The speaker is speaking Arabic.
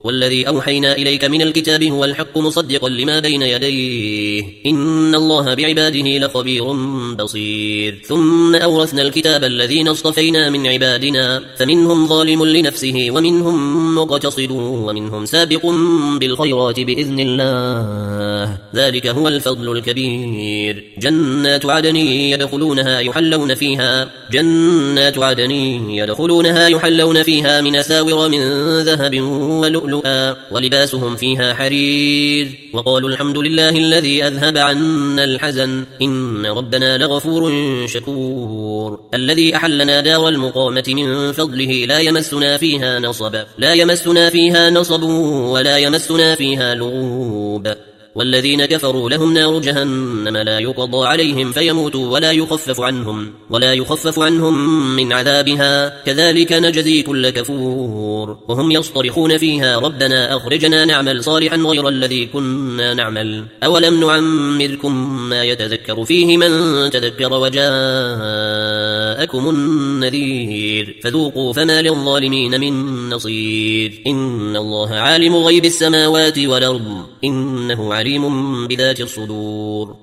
والذي أوحينا إليك من الكتاب هو الحق مصدقا لما بين يديه إن الله بعباده لخبير بصير ثم أورثنا الكتاب الذين اصطفينا من عبادنا فمنهم ظالم لنفسه ومنهم مقتصد ومنهم سابق بالخيرات بإذن الله ذلك هو الفضل الكبير جنات عدن يحلون فيها من أساور من ذهب ولؤلؤا ولباسهم فيها حرير وقالوا الحمد لله الذي أذهب عنا الحزن إن ربنا لغفور شكور الذي أحلنا دار المقامة من فضله لا يمسنا فيها نصب ولا يمسنا فيها لغوب والذين كفروا لهم نار جهنم لا يقضى عليهم فيموتوا ولا يخفف عنهم من عذابها كذلك نجزي كل كفور وهم يصطرخون فيها ربنا أخرجنا نعمل صالحا غير الذي كنا نعمل أولم نعمركم ما يتذكر فيه من تذكر وجاءكم النذير فذوقوا فما للظالمين من نصير إن الله عالم غيب السماوات والأرض إنه عليم بذات الصدور